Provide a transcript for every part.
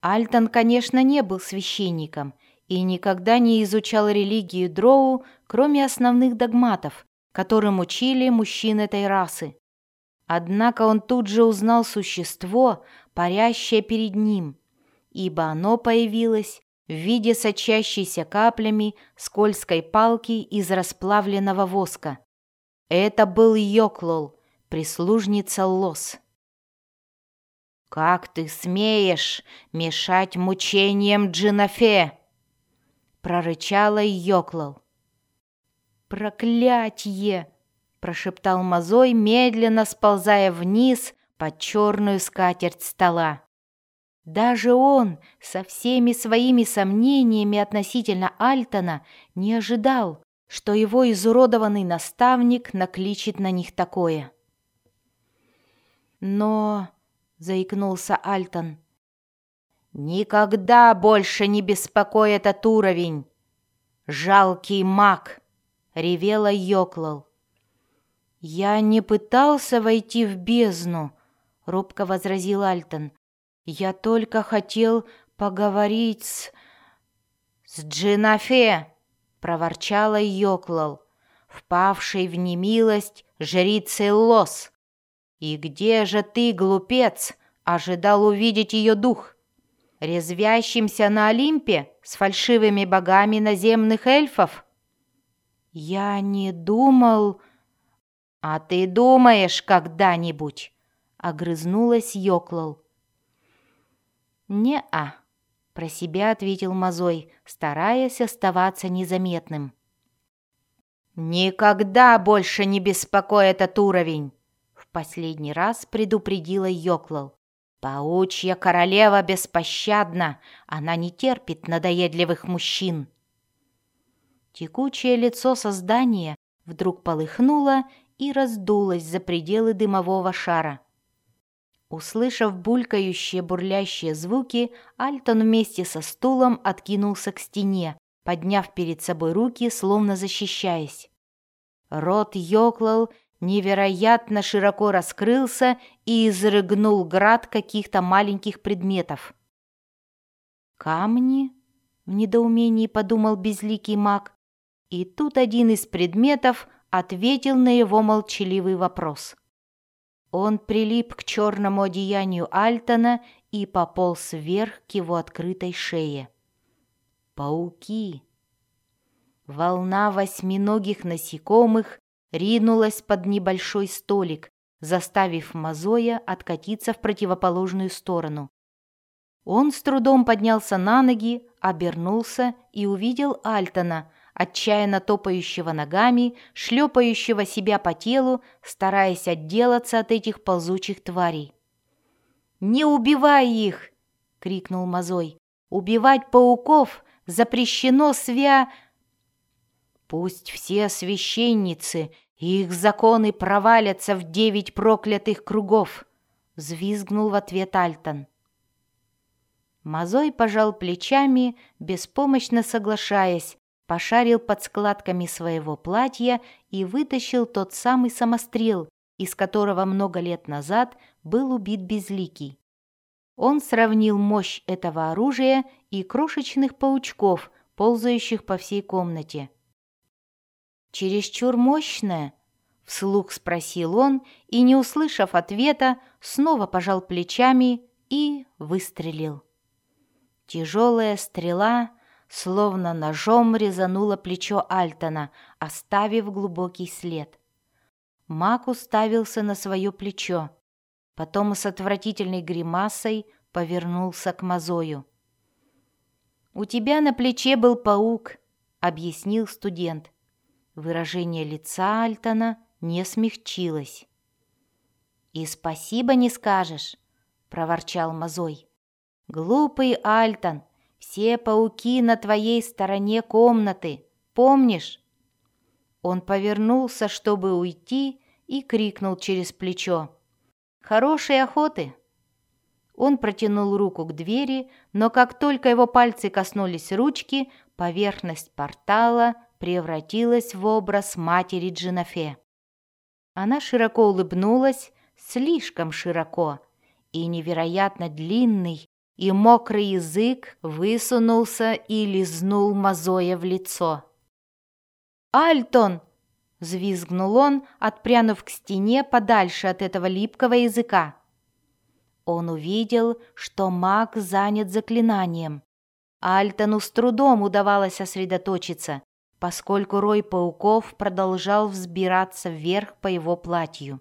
Альтон, конечно, не был священником и никогда не изучал религию дроу, кроме основных догматов, которым учили мужчин этой расы. Однако он тут же узнал существо, парящее перед ним, ибо оно появилось в виде сочащейся каплями скользкой палки из расплавленного воска. Это был Йоклол, прислужница Лос. «Как ты смеешь мешать мучениям Джинафе?» — прорычала Йоклол. «Проклятье!» — прошептал Мазой, медленно сползая вниз под черную скатерть стола. Даже он, со всеми своими сомнениями относительно Альтона, не ожидал, что его изуродованный наставник накличет на них такое. «Но...» — заикнулся Альтон. «Никогда больше не беспокой этот уровень! Жалкий маг!» — ревела Йоклол. «Я не пытался войти в бездну», — робко возразил Альтон. «Я только хотел поговорить с Джинафе», — проворчала Йоклол, впавшей в немилость жрицей Лос. «И где же ты, глупец, ожидал увидеть ее дух? Резвящимся на Олимпе с фальшивыми богами наземных эльфов?» «Я не думал...» «А ты думаешь когда-нибудь?» — огрызнулась Йоклол. «Не-а», — про себя ответил Мазой, стараясь оставаться незаметным. «Никогда больше не беспокой этот уровень!» — в последний раз предупредила Йоклол. «Паучья королева беспощадна, она не терпит надоедливых мужчин». Текучее лицо создания вдруг полыхнуло и раздулось за пределы дымового шара. Услышав булькающие, бурлящие звуки, Альтон вместе со стулом откинулся к стене, подняв перед собой руки, словно защищаясь. Рот Йоклол невероятно широко раскрылся и изрыгнул град каких-то маленьких предметов. «Камни?» — в недоумении подумал безликий маг. И тут один из предметов ответил на его молчаливый вопрос. Он прилип к черному одеянию Альтона и пополз вверх к его открытой шее. Пауки! Волна восьминогих насекомых ринулась под небольшой столик, заставив Мазоя откатиться в противоположную сторону. Он с трудом поднялся на ноги, обернулся и увидел Альтона, отчаянно топающего ногами, шлепающего себя по телу, стараясь отделаться от этих ползучих тварей. «Не убивай их!» — крикнул Мазой. «Убивать пауков запрещено «Пусть все священницы и их законы провалятся в 9 проклятых кругов!» — взвизгнул в ответ Альтон. Мазой пожал плечами, беспомощно соглашаясь, пошарил под складками своего платья и вытащил тот самый самострел, из которого много лет назад был убит Безликий. Он сравнил мощь этого оружия и крошечных паучков, ползающих по всей комнате. «Чересчур мощное?» — вслух спросил он и, не услышав ответа, снова пожал плечами и выстрелил. Тяжелая стрела словно ножом резанула плечо Альтона, оставив глубокий след. Маг уставился на свое плечо, потом с отвратительной гримасой повернулся к Мазою. «У тебя на плече был паук», — объяснил студент. Выражение лица Альтона не смягчилось. «И спасибо не скажешь», — проворчал Мазой. «Глупый Альтон, все пауки на твоей стороне комнаты, помнишь?» Он повернулся, чтобы уйти, и крикнул через плечо: «Хорошей охоты!» Он протянул руку к двери, но как только его пальцы коснулись ручки, поверхность портала превратилась в образ матери Джинафе. Она широко улыбнулась, слишком широко, и невероятно длинный, и мокрый язык высунулся и лизнул Мазоя в лицо. «Альтон!» — взвизгнул он, отпрянув к стене подальше от этого липкого языка. Он увидел, что маг занят заклинанием. Альтону с трудом удавалось сосредоточиться, поскольку рой пауков продолжал взбираться вверх по его платью.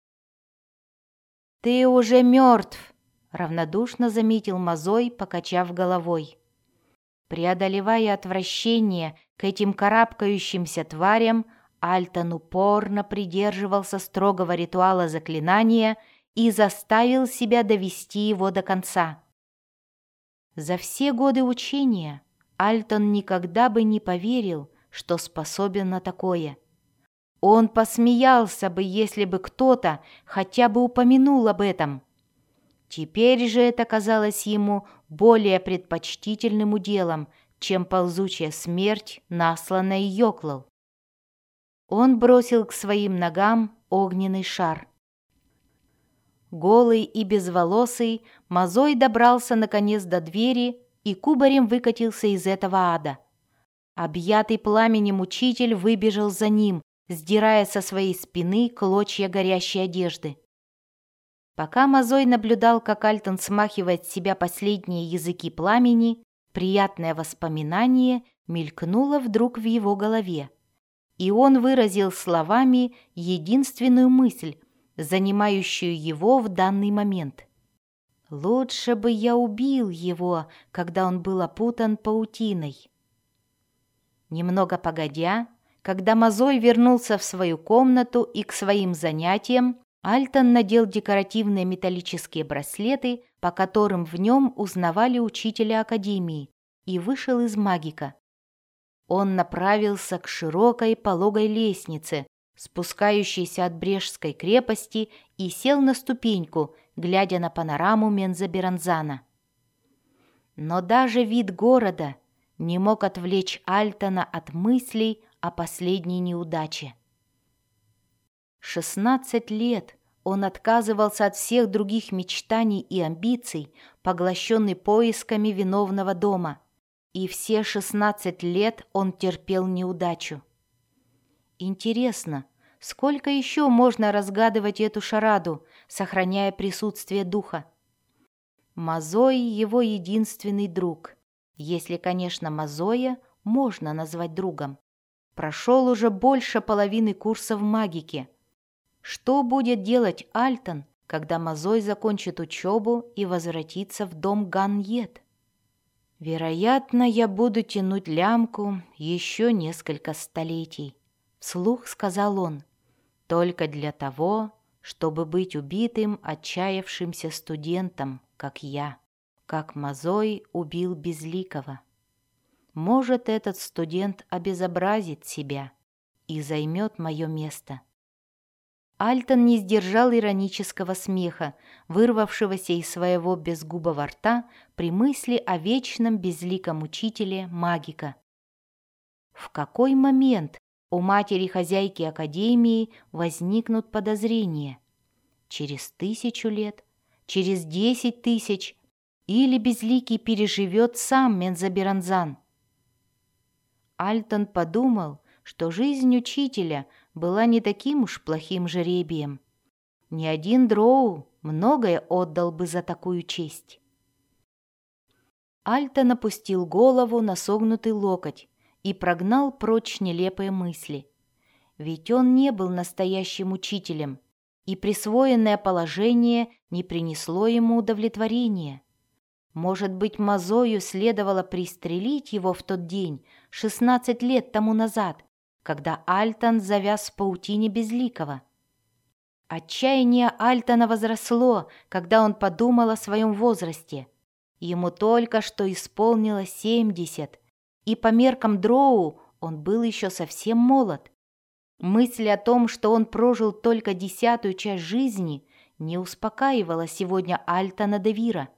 «Ты уже мертв!» — равнодушно заметил Мазой, покачав головой. Преодолевая отвращение к этим карабкающимся тварям, Альтон упорно придерживался строгого ритуала заклинания и заставил себя довести его до конца. За все годы учения Альтон никогда бы не поверил, что способен на такое. Он посмеялся бы, если бы кто-то хотя бы упомянул об этом. Теперь же это казалось ему более предпочтительным уделом, чем ползучая смерть, насланная Йоклал. Он бросил к своим ногам огненный шар. Голый и безволосый, Мазой добрался наконец до двери и кубарем выкатился из этого ада. Объятый пламенем учитель выбежал за ним, сдирая со своей спины клочья горящей одежды. Пока Мазой наблюдал, как Альтон смахивает с себя последние языки пламени, приятное воспоминание мелькнуло вдруг в его голове, и он выразил словами единственную мысль, занимающую его в данный момент. «Лучше бы я убил его, когда он был опутан паутиной». Немного погодя, когда Мазой вернулся в свою комнату и к своим занятиям, Альтон надел декоративные металлические браслеты, по которым в нем узнавали учителя академии, и вышел из магика. Он направился к широкой пологой лестнице, спускающейся от Брежской крепости, и сел на ступеньку, глядя на панораму Мензоберанзана. Но даже вид города не мог отвлечь Альтона от мыслей о последней неудаче. 16 лет он отказывался от всех других мечтаний и амбиций, поглощенный поисками виновного дома, и все 16 лет он терпел неудачу. Интересно, сколько еще можно разгадывать эту шараду, сохраняя присутствие духа? Мазой — его единственный друг, если, конечно, Мазоя можно назвать другом. Прошел уже больше половины курса в магике. Что будет делать Альтон, когда Мазой закончит учебу и возвратится в дом Ганьет? «Вероятно, я буду тянуть лямку еще несколько столетий», — вслух сказал он, «только для того, чтобы быть убитым отчаявшимся студентом, как я, как Мазой убил Безликого. Может, этот студент обезобразит себя и займет мое место». Альтон не сдержал иронического смеха, вырвавшегося из своего безгубого рта при мысли о вечном безликом учителе магика. В какой момент у матери-хозяйки Академии возникнут подозрения? Через 1000 лет? Через 10 000? Или Безликий переживет сам Мензоберанзан? Альтон подумал, что жизнь учителя была не таким уж плохим жребием. Ни один дроу многое отдал бы за такую честь. Альтон опустил голову на согнутый локоть и прогнал прочь нелепые мысли. Ведь он не был настоящим учителем, и присвоенное положение не принесло ему удовлетворения. Может быть, Мазою следовало пристрелить его в тот день, 16 лет тому назад, когда Альтон завяз в паутине Безликого. Отчаяние Альтона возросло, когда он подумал о своем возрасте. Ему только что исполнилось 70, и по меркам дроу он был еще совсем молод. Мысль о том, что он прожил только 10-ю часть жизни, не успокаивала сегодня Альтона де Вира.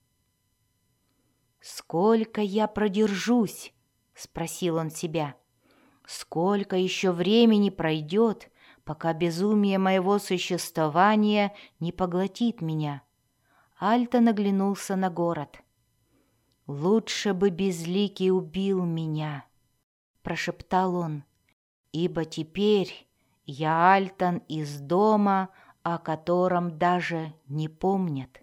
«Сколько я продержусь?» — спросил он себя. «Сколько еще времени пройдет, пока безумие моего существования не поглотит меня?» Альтон оглянулся на город. «Лучше бы Безликий убил меня», — прошептал он, «ибо теперь я Альтан из дома, о котором даже не помнят».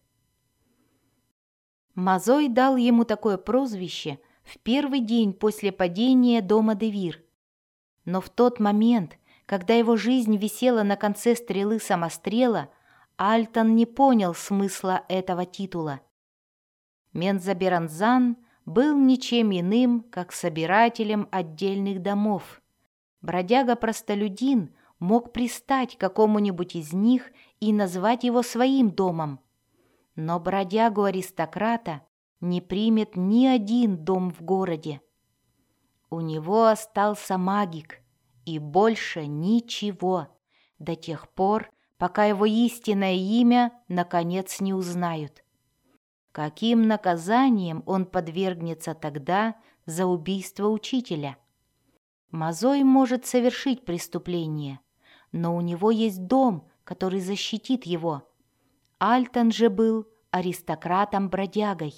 Мазой дал ему такое прозвище в первый день после падения дома Девир. Но в тот момент, когда его жизнь висела на конце стрелы самострела, Альтан не понял смысла этого титула. Мензаберанзан был ничем иным, как собирателем отдельных домов. Бродяга-простолюдин мог пристать к какому-нибудь из них и назвать его своим домом. Но бродягу-аристократа не примет ни один дом в городе. У него остался магик, и больше ничего, до тех пор, пока его истинное имя наконец не узнают. Каким наказанием он подвергнется тогда за убийство учителя? Мазой может совершить преступление, но у него есть дом, который защитит его. Альтан же был аристократом-бродягой.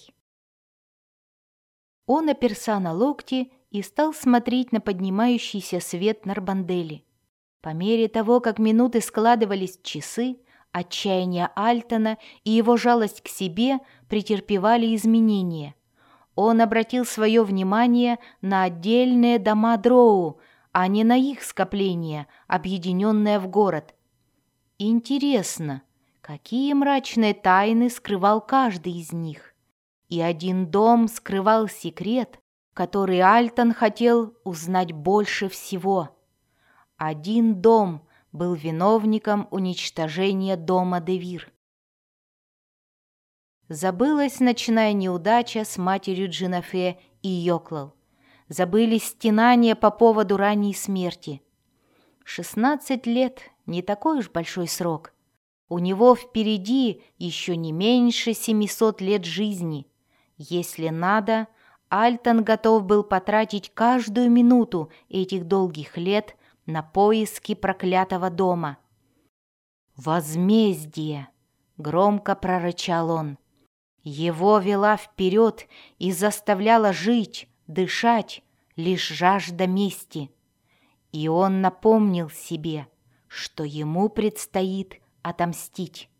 Он оперся на локти и стал смотреть на поднимающийся свет Нарбандели. По мере того, как минуты складывались в часы, отчаяние Альтана и его жалость к себе претерпевали изменения. Он обратил свое внимание на отдельные дома Дроу, а не на их скопление, объединенное в город. Интересно, какие мрачные тайны скрывал каждый из них? И один дом скрывал секрет, который Альтан хотел узнать больше всего. Один дом был виновником уничтожения дома Девир. Забылась ночная неудача с матерью Джинафе и Йоклал. Забылись стенания по поводу ранней смерти. 16 лет — не такой уж большой срок. У него впереди еще не меньше 700 лет жизни. Если надо, Альтан готов был потратить каждую минуту этих долгих лет на поиски проклятого дома. «Возмездие!» — громко прорычал он. Его вела вперед и заставляла жить, дышать лишь жажда мести. И он напомнил себе, что ему предстоит отомстить.